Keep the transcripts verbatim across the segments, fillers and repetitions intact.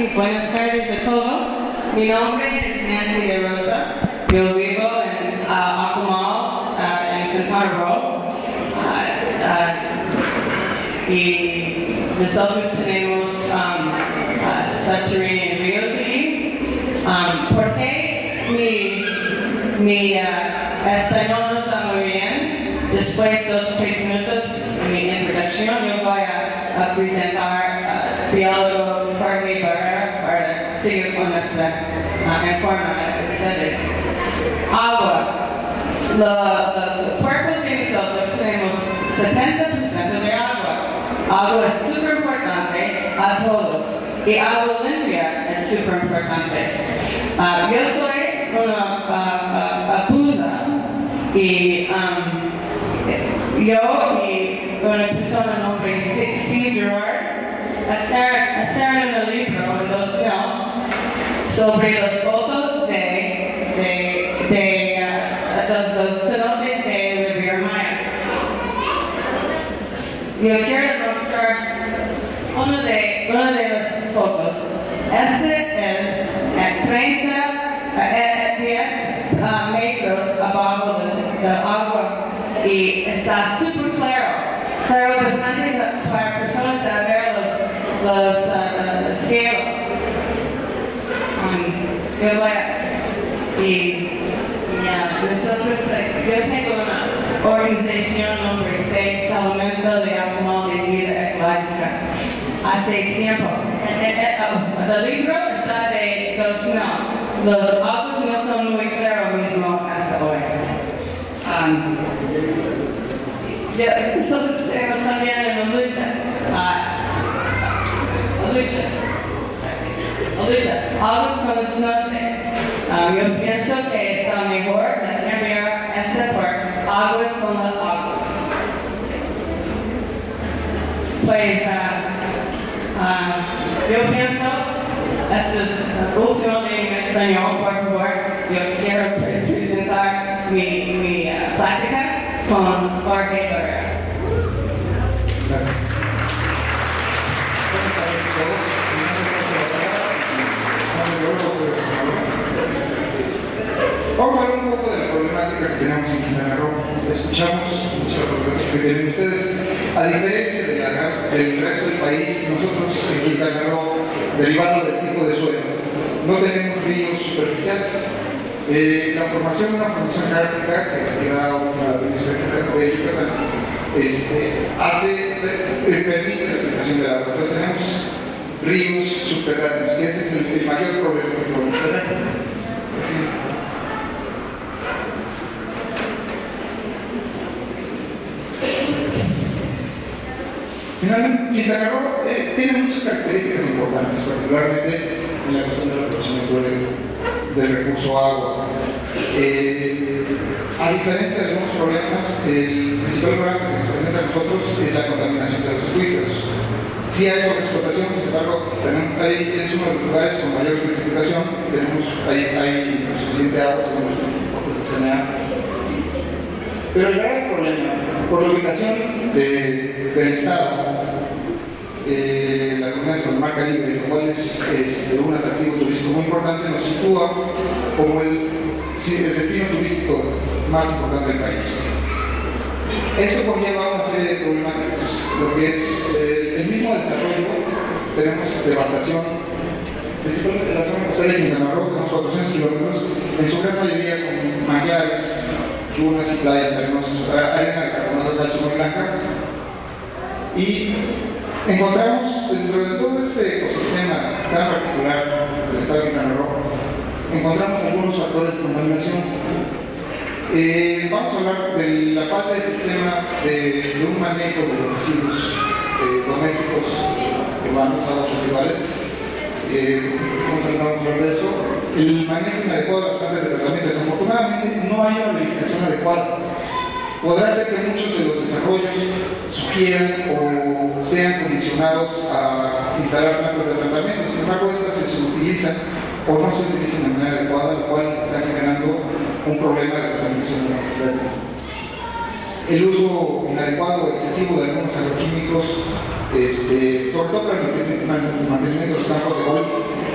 y buenas tardes a todos. Mi nombre es Nancy de Rosa. Yo vivo en uh, Akumal, uh, en Quintana Roo. Uh, uh, y nosotros tenemos um, uh, subterranean ríos allí. Um, ¿Por qué mi, mi uh, español no está muy bien? Después de dos o tres minutos de mi introducción, yo voy a, a presentar al uh, biólogo Jorge Barrera para seguir con nuestra uh, informa a ustedes. Agua. Los cuerpos de nosotros tenemos setenta por ciento de agua. Agua es súper importante a todos y agua limpia es súper importante. Uh, yo soy una uh, uh, abusa y um, yo y una persona nombre Steve Gerard hicieron un libro en dos mil sobre las fotos de, de, de uh, los, los cenotes de Riviera Maya. Yo quiero mostrar una de, una de las fotos. Este es a treinta, a diez uh, metros abajo de, de agua y está súper claro. Claro, bastante para personas a ver los, los uh, uh, cielos. Um, yo voy a, y yeah, nosotros, yo tengo una organización nombre seis, Salvamento de Akumal de Vida Ecológica. Hace tiempo. El libro está de dos mil. Los aguas no son muy claros mismo hasta hoy. Um, nosotros tenemos también en la lucha. Uh, la lucha. La lucha. Aguas con los cenotes. Um, yo pienso que está mejor cambiar este por aguas con las aguas. Pues, uh, uh, yo pienso, esto es el último en español, por favor, yo quiero presentar mi, mi uh, plática con Jorge Barrera. Gracias. Vamos a hablar un poco de la problemática que tenemos en Quintana Roo. Escuchamos muchas problemas que tienen ustedes. A diferencia de la, del resto del país, nosotros en Quintana Roo, derivado del tipo de suelo, no tenemos ríos superficiales. Eh, la formación de una formación kárstica, que era una península de Yucatán, este, hace, eh, permite la aplicación del agua. Entonces tenemos ríos subterráneos, que ese es el, el mayor problema que podemos tener. Finalmente, Quintana Roo eh, tiene muchas características importantes, particularmente en la cuestión del aprovechamiento del, del recurso agua. Eh, a diferencia de algunos problemas, el principal problema que se nos presenta a nosotros es la contaminación de los acuíferos. Sí hay sobreexplotación, sin embargo, tenemos, ahí es uno de los lugares con mayor precipitación, tenemos, hay, hay suficiente agua, según los pocos de C N A. Pero el gran problema, por la ubicación de, del Estado, eh, la comunidad de Mar Caribe, lo cual es, es de un atractivo turístico muy importante, nos sitúa como el, el destino turístico más importante del país. Esto conlleva una serie de problemáticas, lo que es eh, el mismo desarrollo, tenemos devastación, principalmente en la zona costera de Quintana Roo, tenemos cuatrocientos kilómetros, en su gran mayoría con manglares, dunas y playas arenosas, arena de carbonato calcio muy blanca, y encontramos dentro de todo este ecosistema tan particular del estado de Quintana Roo, encontramos algunos factores de contaminación. Eh, vamos a hablar de la falta de sistema de, de un manejo de los residuos eh, domésticos urbanos, aguas residuales. Eh, hemos tratado de hablar de eso. El manejo inadecuado de las plantas de tratamiento. Desafortunadamente no hay una verificación adecuada. Podrá ser que muchos de los desarrollos sugieran o sean condicionados a instalar plantas de tratamiento, sin embargo estas se subutilizan o no se utilizan de manera adecuada, lo cual está generando un problema de contaminación de la naturaleza. El uso inadecuado o excesivo de algunos agroquímicos, este, sobre todo para el mantenimiento de los campos de golf,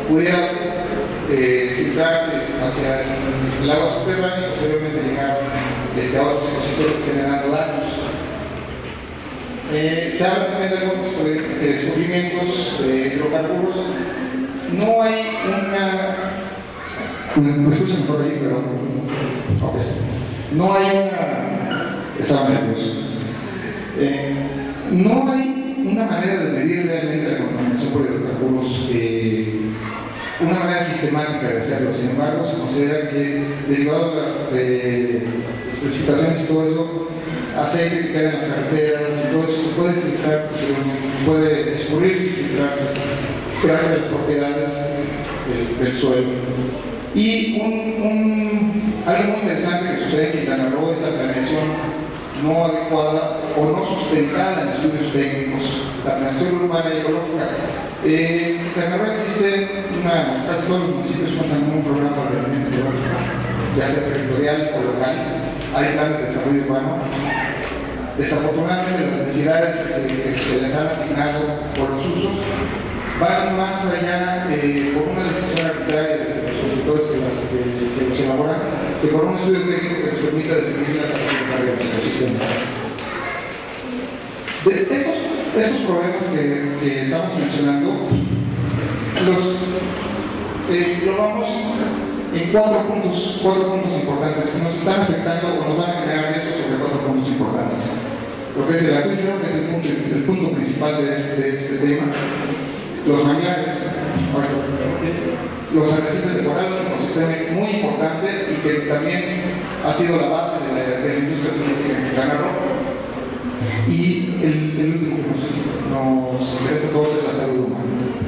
pudiera eh, filtrarse hacia el agua subterránea y posteriormente llegar desde a otros ecosistemas generando daños. Eh, se habla también de algunos de descubrimientos de hidrocarburos. No hay una... ¿Me escuchan mejor ahí? Pero... Okay. No hay una... Estaba nervioso. Eh, no hay una manera de medir realmente la contaminación por hidrocarburos, eh, una manera sistemática de hacerlo. Sin embargo, se considera que, derivado de las precipitaciones y todo eso, aceite que queda en las carreteras y todo eso se puede filtrar, puede escurrirse y filtrarse gracias a las propiedades del, del suelo. Y un, un, algo muy interesante que sucede en Quintana Roo es la planeación no adecuada o no sustentada en estudios técnicos, la planeación urbana y ecológica. Eh, en Quintana Roo existe una, casi todos los municipios cuentan con un programa de ordenamiento ecológico, ya sea territorial o local. Hay planes de desarrollo urbano. Desafortunadamente, las necesidades que se, que se les han asignado por los usos van más allá eh, por una decisión arbitraria de los consultores que, que, que los elaboran, que por un estudio técnico que nos permita definir la capacidad de los ecosistemas. De estos, estos problemas que, que estamos mencionando, los eh, lo vamos en cuatro puntos, cuatro puntos importantes que nos están afectando o nos van a generar riesgos sobre cuatro puntos importantes. Lo que es el acuífero, que es el punto, el punto principal de este, de este tema, los manglares, los arrecifes de coral, un ecosistema muy importante y que también ha sido la base de la, de la industria turística en Quintana Roo. Y el, el último que nos, nos interesa a todos es la salud humana.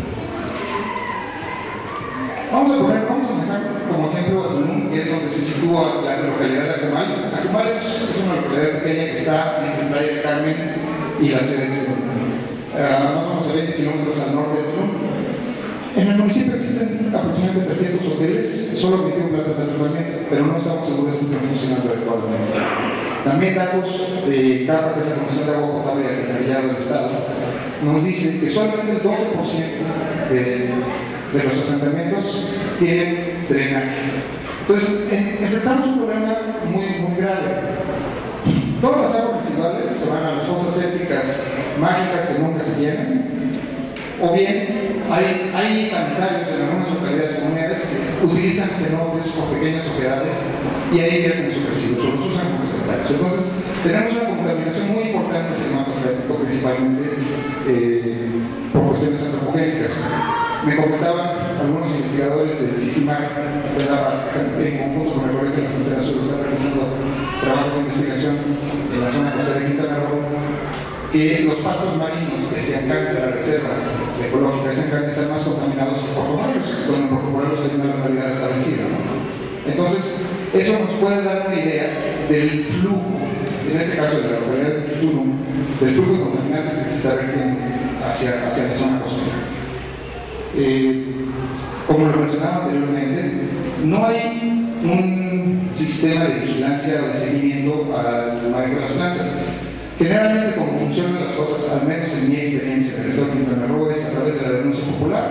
Vamos a poner, vamos a manejar como ejemplo a Tulum, que es donde se sitúa la localidad de Acumal. Acumal es, es una localidad pequeña que está entre Playa del Carmen y la ciudad de Tulum, uh, más o menos a veinte kilómetros al norte de Tulum. En el municipio existen aproximadamente trescientos hoteles, solo veintiuna plantas de tratamiento, pero no estamos seguros de que estén funcionando adecuadamente. También datos de CAPA, que es la Comisión de Agua Potable y Alcantarillado del Estado, nos dicen que solamente el doce por ciento de de los asentamientos tienen drenaje. Entonces, enfrentamos un problema muy, muy grave. Todas las aguas residuales se van a las fosas sépticas mágicas que nunca se llenan, o bien hay, hay sanitarios en algunas localidades comunales que utilizan cenotes o pequeñas oquedades y ahí vierten sus residuos, o los usan como sanitarios. Entonces, tenemos una contaminación muy importante en el manto freático, principalmente eh, por cuestiones antropogénicas. Me comentaban algunos investigadores del CICIMAC, de la base, que en conjunto con el Colegio de la Frontera Sur están realizando trabajos de investigación en la zona costera de Quintana Roo, que los pasos marinos que se encargan de la reserva ecológica se encargan de estar más contaminados que portobarrios, donde en portobarrios hay una localidad establecida, ¿no? Entonces, eso nos puede dar una idea del flujo, en este caso de la localidad de Tulum, del flujo de contaminantes que se está vertiendo hacia, hacia la zona costera. Eh, como lo mencionaba anteriormente, no hay un sistema de vigilancia o de seguimiento al manejo de las plantas. Generalmente, como funcionan las cosas, al menos en mi experiencia en el estado de Quintana Roo, es a través de la denuncia popular.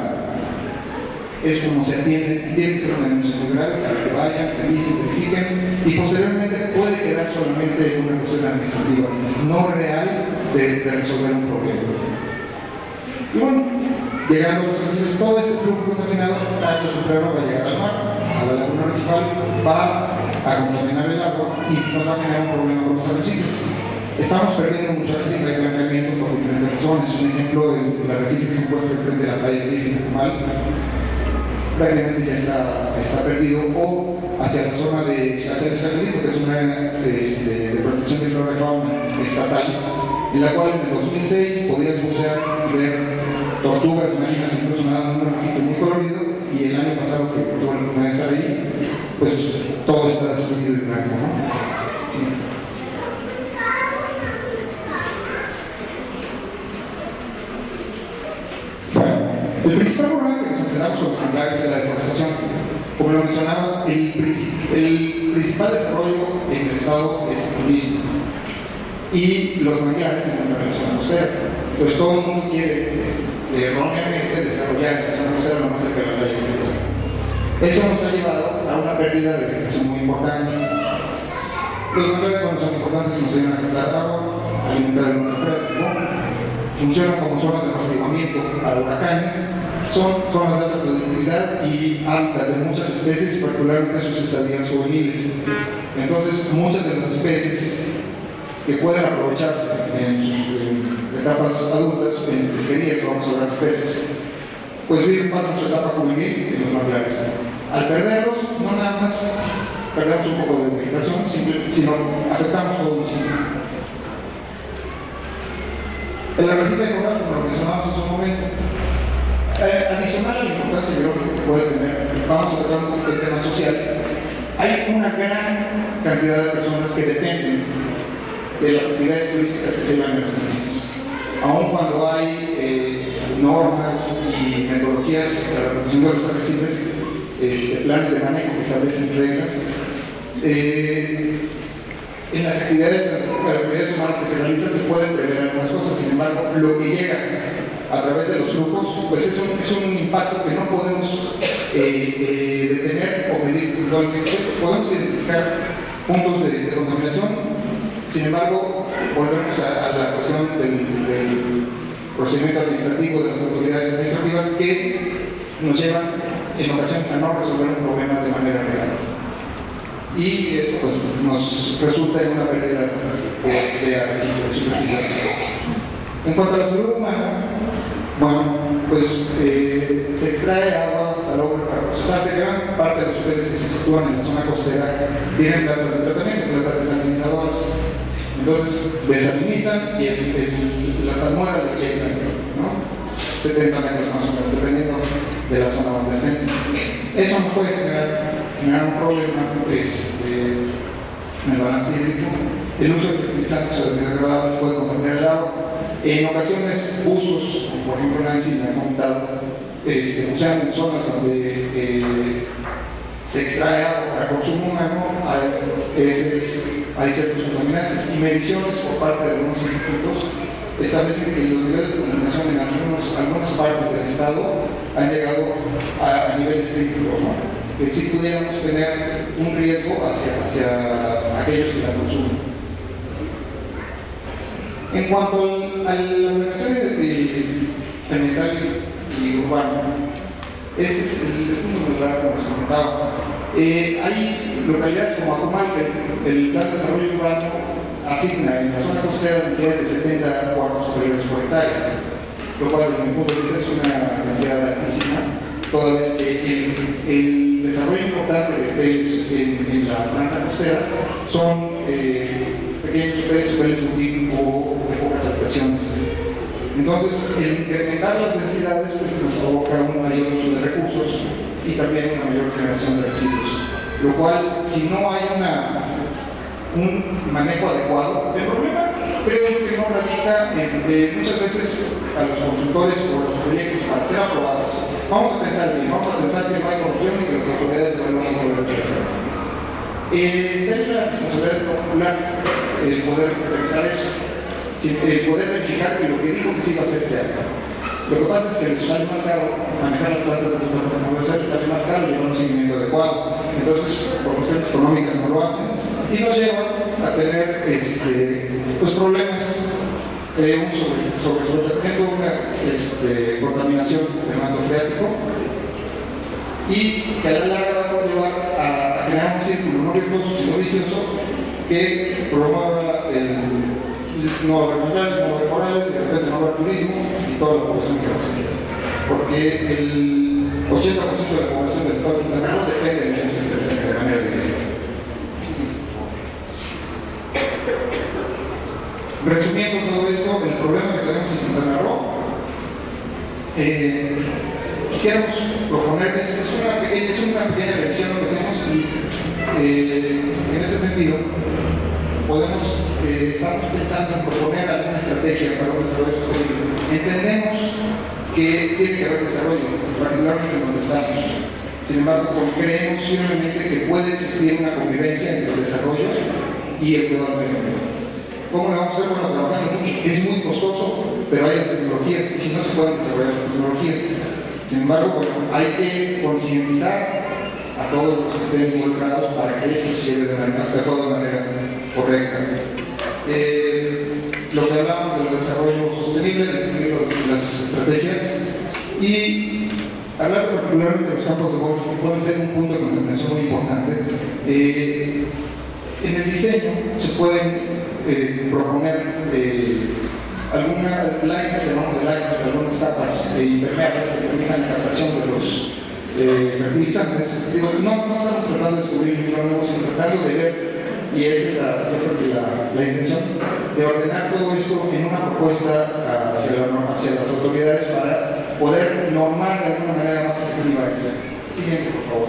Es como se atiende, y tiene que ser una denuncia muy grave para que vayan, revisen, verifiquen, y posteriormente puede quedar solamente en una cuestión administrativa, no real de, de resolver un problema. Y bueno, llegando a los arrecifes, todo este flujo contaminado, tarde o temprano va a llegar al mar, a la laguna principal, va a contaminar el agua y nos va a generar un problema con los arrecifes. Estamos perdiendo mucho arrecife de blanqueamiento por diferentes razones. Un ejemplo, el arrecife que se encuentra frente a la playa de Griffin, Acumal, prácticamente ya está, está perdido, o hacia la zona de hacia el Escazalito, que es una área de, de, de protección de flora y fauna estatal, en la cual en el dos mil seis podías bucear y ver tortugas marinas, incluso nadando en un arrecife muy colorido, y el año pasado que tuve la oportunidad de estar ahí, pues todo está destruido y blanco, ¿no? Sí. Bueno, el principal problema que nos enfrentamos con los manglares es la deforestación. Como lo mencionaba, el, el principal desarrollo en el estado es el turismo, y los manglares se encuentran relacionados a usted. Pues todo el mundo quiere erróneamente desarrollar la zona costera lo más cerca de la playa Eso nos ha llevado a una pérdida de vegetación muy importante. Los manglares, cuando son importantes, nos ayudan a captar agua, a alimentar el mundo freático, funcionan como zonas de amortiguamiento para huracanes, son zonas de alta productividad y hábitat de muchas especies, particularmente sus estadías juveniles. Entonces, muchas de las especies que pueden aprovecharse en sus etapas adultas, en pesquería, que vamos a hablar de peces, pues viven, pasan su etapa juvenil en los manglares. Al perderlos, no nada más perdemos un poco de vegetación, sino afectamos todo un ciclo. El arrecife de coral, como lo mencionábamos en su momento, eh, adicional a la importancia biológica que puede tener, vamos a tratar un poco el tema social. Hay una gran cantidad de personas que dependen de las actividades turísticas que se llevan en los municipios. Aun cuando hay eh, normas y metodologías para la protección de los arrecifes, este, planes de manejo que establecen reglas, eh, en las actividades, las actividades humanas que se realizan se pueden prever algunas cosas. Sin embargo, lo que llega a través de los flujos, pues es un, es un impacto que no podemos eh, eh, detener o medir puntualmente. Podemos identificar puntos de, de contaminación. Sin embargo, volvemos a, a la cuestión del, del procedimiento administrativo de las autoridades administrativas que nos llevan en ocasiones a no resolver un problema de manera real. Y esto pues, nos resulta en una pérdida de, de arrecife, de superficie. En cuanto a la salud humana, bueno, pues eh, se extrae agua salobre para procesarse. Gran parte de los hoteles que se sitúan en la zona costera tienen plantas de tratamiento, plantas desalinizadoras. Entonces desalinizan y el, el, las almohadas le inyectan, ¿no? setenta metros más o menos, dependiendo de la zona donde estén. Eso nos puede generar, generar un problema este, en el balance hídrico. El uso de fertilizantes o de degradables puede contaminar el agua. En ocasiones, usos, como por ejemplo Nancy me ha comentado, este, usan en zonas donde eh, se extrae agua para consumo humano, hay, es, hay ciertos contaminantes y mediciones por parte de algunos institutos establecen que los niveles de contaminación en algunos, algunas partes del estado han llegado a, a niveles críticos, ¿no? Que sí pudiéramos tener un riesgo hacia, hacia aquellos que la consumen. En cuanto al, a la organización ambiental y urbana, este es el punto central que nos comentaba. Eh, hay localidades como Acumal, que el plan de desarrollo urbano asigna en la zona costera densidades de setenta cuartos superiores por hectárea, lo cual desde mi punto de vista es una densidad altísima, toda vez que el, el desarrollo importante de peces en, en la franja costera son eh, pequeños hoteles, hoteles boutique o de pocas habitaciones. Entonces, el incrementar las densidades pues, nos provoca un mayor uso de recursos y también una mayor generación de residuos, lo cual, si no hay una un manejo adecuado. El problema creo yo que no radica en que muchas veces a los consultores o los proyectos para ser aprobados, vamos a pensar bien, vamos a pensar que no hay corrupción y que las autoridades van a poder hacer. Eh, está en la responsabilidad popular el poder revisar eso, el poder verificar que lo que dijo que sí va a hacer se haga. Lo que pasa es que les sale más caro manejar las plantas de autoconservación, les sale más caro llevar un seguimiento adecuado. Entonces, por cuestiones económicas no lo hacen y nos llevan a tener este, pues, problemas de un sobre, sobre tratamiento, una este, contaminación de manto freático y que a la larga va a llevar a, a generar un círculo no virtuoso sino vicioso que promueva el no haber mujeres, no haber morales, de repente no haber turismo y toda la población que va a seguir. Porque el ochenta por ciento de la población del estado de Quintana Roo depende de los intereses de manera directa. Resumiendo todo esto, el problema que tenemos en Quintana Roo, eh, quisiéramos proponerles, es una, pequeña, es una pequeña revisión lo que hacemos y eh, en ese sentido podemos, eh, estamos pensando en proponer alguna estrategia para un desarrollo sostenible. Entendemos que tiene que haber desarrollo, particularmente donde estamos. Sin embargo, creemos firmemente que puede existir una convivencia entre el desarrollo y el cuidado del medio ambiente. ¿Cómo lo vamos a hacer? Bueno, trabajando mucho. Es muy costoso, pero hay las tecnologías y si no se pueden desarrollar las tecnologías. Sin embargo, bueno, hay que concientizar a todos los que estén involucrados para que eso se lleve de, manera, de toda manera correcta. Eh, lo que hablamos del desarrollo sostenible, de las estrategias, y hablar particularmente de los campos de golf puede ser un punto de contaminación muy importante. Eh, en el diseño se pueden eh, proponer eh, algunas liners, llamamos de liners, algunas capas eh, impermeables que permitan la captación de los eh, fertilizantes. Digo, no, no estamos tratando de descubrir un libro nuevo, sino tratando de ver, y esa es la, yo creo que la, la intención, de ordenar todo esto en una propuesta hacia, la, hacia las autoridades para poder normar de alguna manera más efectiva eso. Siguiente, por favor.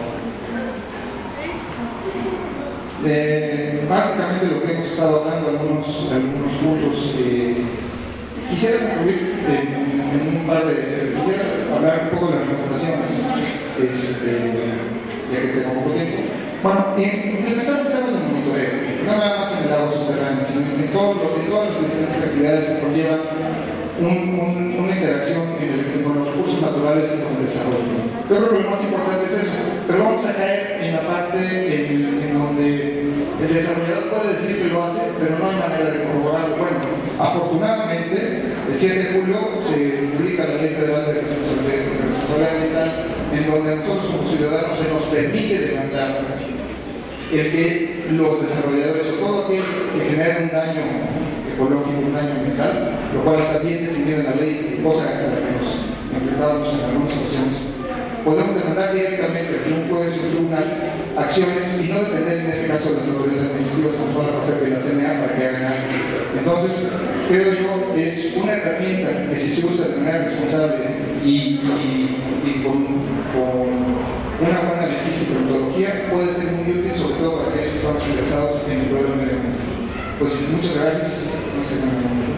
Eh, básicamente lo que hemos estado hablando, algunos, algunos puntos. Eh, quisiera concluir en, en un par de. Quisiera hablar un poco de las recomendaciones, este, ya que tengo poco tiempo. Bueno, implementar sistemas de monitoreo, no nada más en el agua subterránea, sino en, todo, en todas las diferentes actividades que conllevan un, un, una interacción en el, con los recursos naturales y con el desarrollo. Yo creo que lo más importante es eso, pero vamos a caer en la parte en, en donde el desarrollador puede decir que lo hace, pero no hay manera de corroborarlo. Bueno, afortunadamente, el siete de julio se publica la Ley Federal de Responsabilidad Ambiental, en donde a nosotros como ciudadanos se nos permite demandar el que los desarrolladores, o todo aquel que genere un daño ecológico, un daño ambiental, lo cual está bien definido en la ley, cosa a la que nos enfrentábamos en algunas ocasiones, podemos demandar directamente ante un juez o un tribunal acciones y no depender en este caso de las autoridades administrativas como son la Profepa y la C N A para que hagan algo. Entonces, creo yo, es una herramienta que si se usa de manera responsable y, y, y con, con una buena legislación y metodología, puede ser muy útil, sobre todo para aquellos que estamos interesados en el pueblo medio ambiente. Pues muchas gracias. No sé cómo.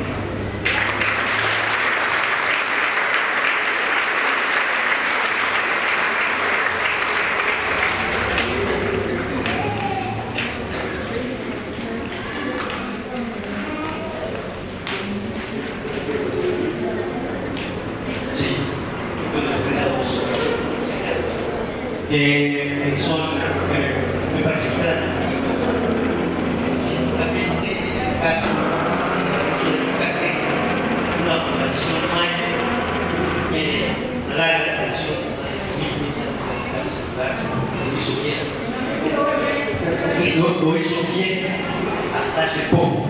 Eh, son, eh, me parece que eran ciertamente en el caso de Tecate, una población mayor que larga atención a las mil lo hizo bien, lo, lo hizo bien hasta hace poco.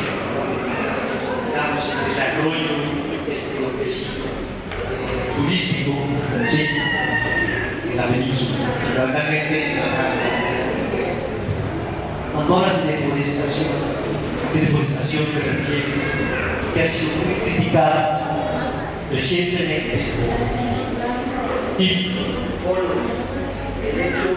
Damos el desarrollo este golpecito turístico, ¿sí? La península, realmente cuando hablas de deforestación, de deforestación te refieres, que ha sido muy criticada recientemente y por el hecho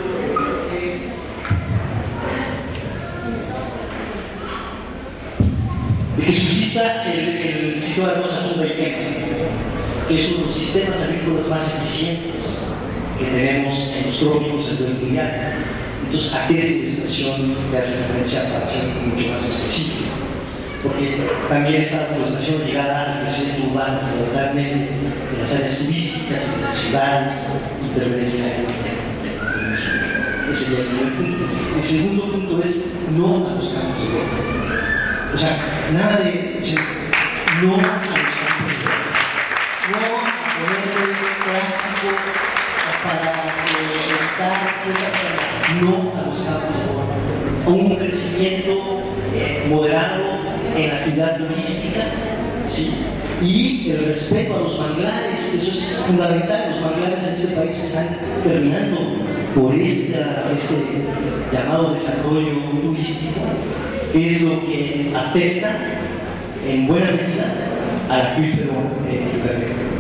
de que subsista el, el sistema de Rosa Tumba y Quema, que es uno de los sistemas agrícolas más eficientes que tenemos en los trópicos, en el Ecuador. Entonces, ¿a qué deforestación le hace referencia para ser mucho más específico? Porque también está la deforestación ligada al crecimiento urbano, fundamentalmente en las áreas turísticas, en las ciudades, interferencia ese sería el primer punto. El segundo punto es no a los campos de golf. O sea, nada de no a los campos de golf. No a ponerle plástico para estar cerca, no a los campos de golf, a un crecimiento eh, moderado en la actividad turística, ¿sí? Y el respeto a los manglares, eso es fundamental. Los manglares en este país están terminando por este, este llamado desarrollo turístico, que es lo que afecta en buena medida al acuífero eh, verde.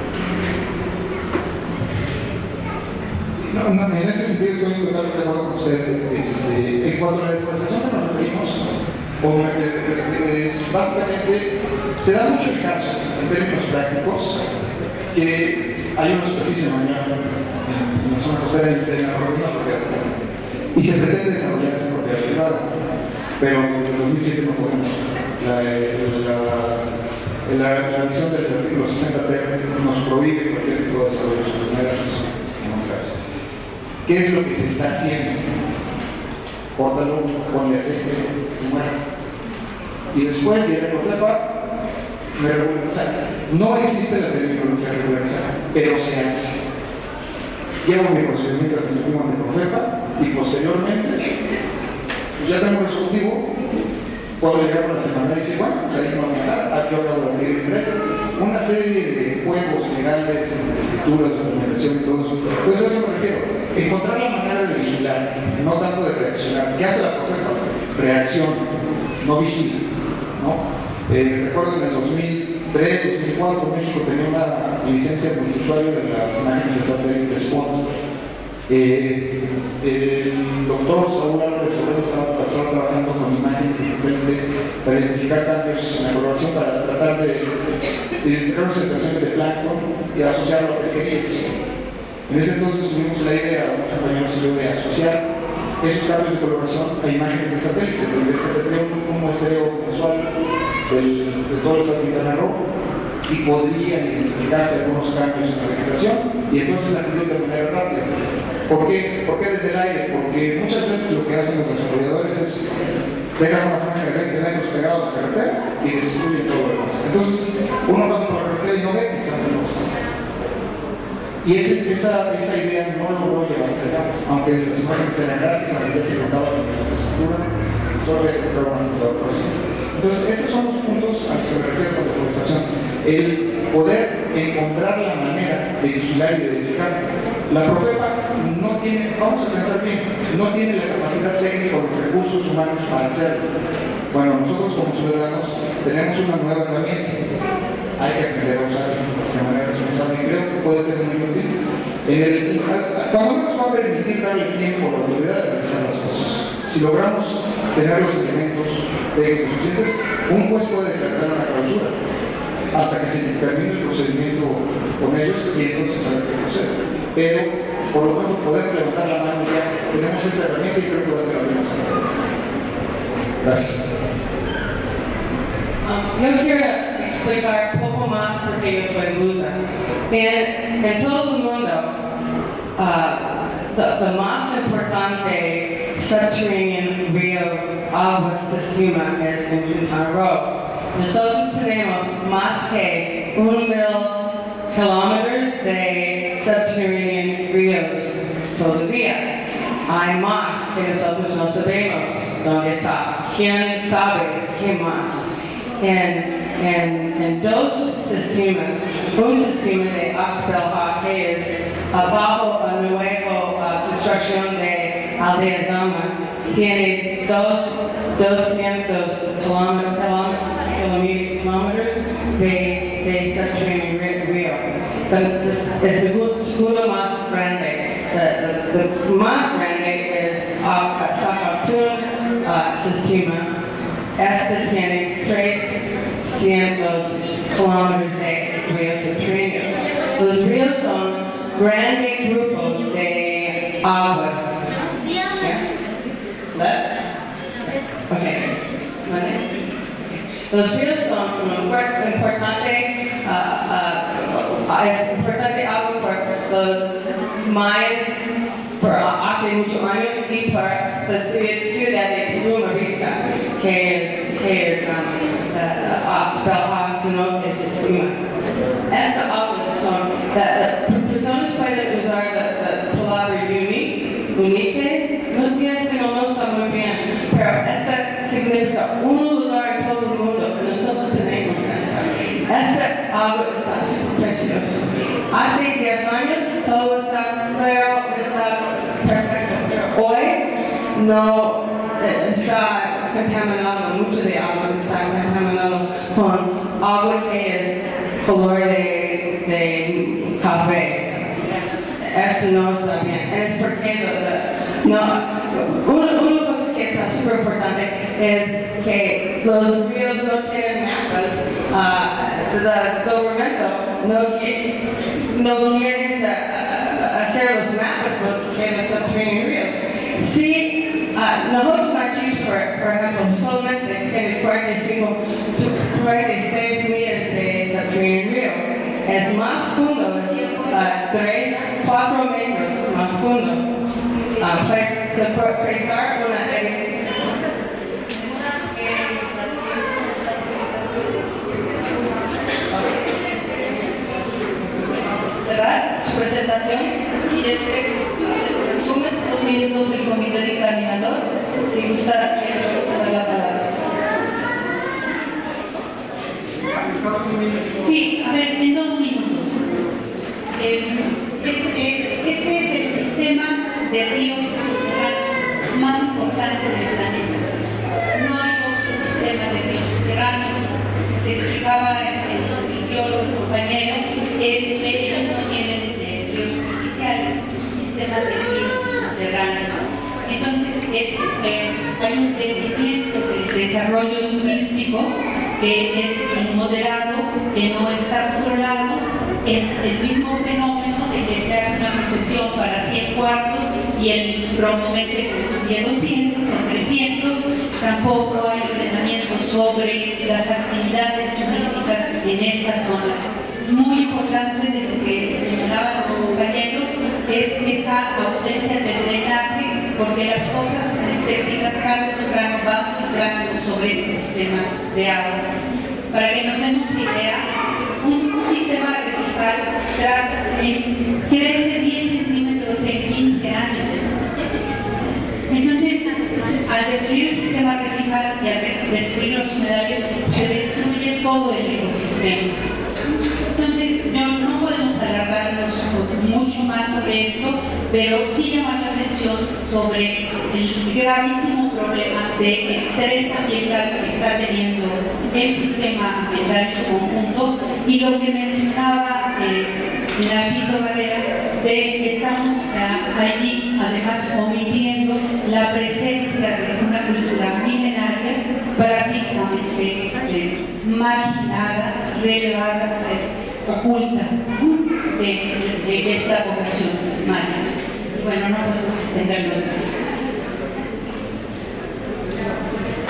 No, no, en ese sentido estoy totalmente de acuerdo con usted. Este, en cuanto a la deforestación que nos referimos, o, eh, es, básicamente se da mucho el caso, en términos prácticos, que hay una superficie mañana en la zona costera y en la propiedad y se pretende desarrollar esa propiedad privada, pero desde el dos mil siete no podemos. La, la, la, la visión del artículo sesenta T nos prohíbe cualquier tipo de desarrollo sobre primeras. ¿Qué es lo que se está haciendo? Córtalo, ponle aceite, que se muera. Y después viene Profepa, me revuelvo. O sea, no existe la terminología regularizada, pero se hace. Llevo mi procedimiento administrativo ante Profepa y posteriormente, pues ya tengo el ejecutivo, puedo llegar a la semana y decir, bueno, pues ahí no hay nada, yo acabo de abrir el crédito. Una serie de juegos legales, escrituras, documentación y todo eso. Pues a eso me refiero. Encontrar la manera de vigilar, no tanto de reaccionar. ¿Qué hace la Profepa? Reacción, no vigila, ¿no? Eh, recuerdo en el dos mil tres, dos mil cuatro, México tenía una licencia multiusuario de las máquinas de satélite Spot. Eh, el doctor Saúl Álvarez Obrero estaba, estaba trabajando con imágenes de satélite para identificar cambios en la coloración, para tratar de identificar concentraciones de plancton y asociarlo a pesquerías. En ese entonces tuvimos la idea, unos compañeros y yo, de asociar esos cambios de coloración a imágenes de satélite, donde se tendría un, un muestreo visual del, de todo el estado de Quintana Roo y podrían identificarse algunos cambios en la vegetación y entonces acudir de manera rápida. ¿Por qué? ¿Por qué desde el aire? Porque muchas veces lo que hacen los desarrolladores es dejar una franja de veinte metros pegado a la carretera y destruyen todo lo demás. Entonces, uno pasa por la carretera y no ve que está en el bosque. Y ese, esa, esa idea no logró llevarse a cabo, aunque las imágenes eran gratis, aunque ya se contaban en la infraestructura, solo había que comprar una computadora por eso. Entonces, esos son los puntos a los que me refiero con deforestación. El poder encontrar la manera de vigilar y de identificar. La Profepa no tiene, vamos a pensar bien, no tiene la capacidad técnica o los recursos humanos para hacerlo. Bueno, nosotros como ciudadanos tenemos una nueva herramienta. Hay que aprender a usarla de manera responsable y creo que puede ser muy útil. En el, cuando nos va a permitir darle tiempo a la autoridad de realizar las cosas. Si logramos tener los elementos técnicos suficientes, un juez puede decretar una clausura hasta que se termine el procedimiento con ellos y entonces saber qué procede. Pero, por lo tanto, poder levantar la mano ya, tenemos esa herramienta y creo que va a tener la misma. Gracias. Um, yo quiero explicar poco más porque yo soy rusa. En, en todo el mundo, uh, the, the más importante subterranean río agua sistema es en Quintana Roo. Nosotros tenemos más que un mil kilómetros de subterranean ríos todavía. Hay más que nosotros no sabemos dónde está. ¿Quién sabe qué más? En, en, en dos sistemas, un sistema de Oxbow que es abajo a nuevo uh, construcción de Aldea Zama, tienes dos, doscientos kilómetros de, de subterranean río. Es el segundo más grande. El más grande es uh, Zacatún uh, sistema. Este tiene trescientos kilómetros de ríos subterráneos. Los ríos son grandes grupos de aguas. ¿Yeah? ¿Less? Okay. ¿Vale? Los ríos son un importante, uh, uh, es importante algo por los mayas por hace muchos años y por la ciudad de Tulum ahorita, que es, que es Oxbow no es sistema. Estas aguas son, las personas pueden usar la palabra unique, unique, no pienso que no está muy bien, pero esta significa un lugar en todo el mundo que nosotros tenemos esta. Esta agua está preciosa. Hace diez años todo está claro, está perfecto. Hoy no está contaminado, mucho de agua está contaminado con agua que es color de, de café. Esto no está bien. Es porque no, una, una cosa que está súper importante es que los ríos no tienen mapas. Uh, el gobierno no quiere, no quiere hacer los mapas de los subterráneos ríos. Si uh, nosotros aquí, por, por ejemplo, solamente tienes cuarenta y cinco, cuarenta y seis millas de subterráneo río, es más profundo, es uh, tres, cuatro metros más profundo. to pensar una ¿verdad? Su presentación, si es que se resume dos minutos el comité dictaminador, si gusta, dar la palabra. Sí, a ver, en dos minutos. Eh, es, eh, este es el sistema de ríos subterráneos más importante del planeta. No hay otro sistema de ríos subterráneos. Te explicaba el, el biólogo, el compañero, es que ellos no tienen eh, ríos superficiales, es un sistema de ríos subterráneos. Entonces, es, eh, hay un crecimiento de desarrollo turístico que es inmoderado, que no está controlado, es el mismo fenómeno de que se hace una concesión para cien cuartos y el promete que construye doscientos o trescientos, tampoco hay ordenamiento sobre las actividades turísticas en esta zona. Muy importante de lo que señalaban los compañeros es esta ausencia de drenaje, porque las cosas sépticas tarde o temprano van filtrando sobre este sistema de agua. Para que nos demos idea, un, un sistema arrecial crece diez centímetros en quince años. Entonces, al destruir el sistema arrecial y al destruir los humedales, se destruye todo el ecosistema. Entonces, no, no podemos alargarnos mucho más sobre esto, pero sí llamar la atención sobre el gravísimo problema de estrés ambiental que está teniendo el sistema ambiental en su conjunto y lo que mencionaba eh, Narciso Barrera, de que estamos uh, allí además omitiendo la presencia de una cultura milenaria prácticamente eh, marginada, relevada, eh, oculta de, de, de esta población maya. Bueno, no podemos extendernos más.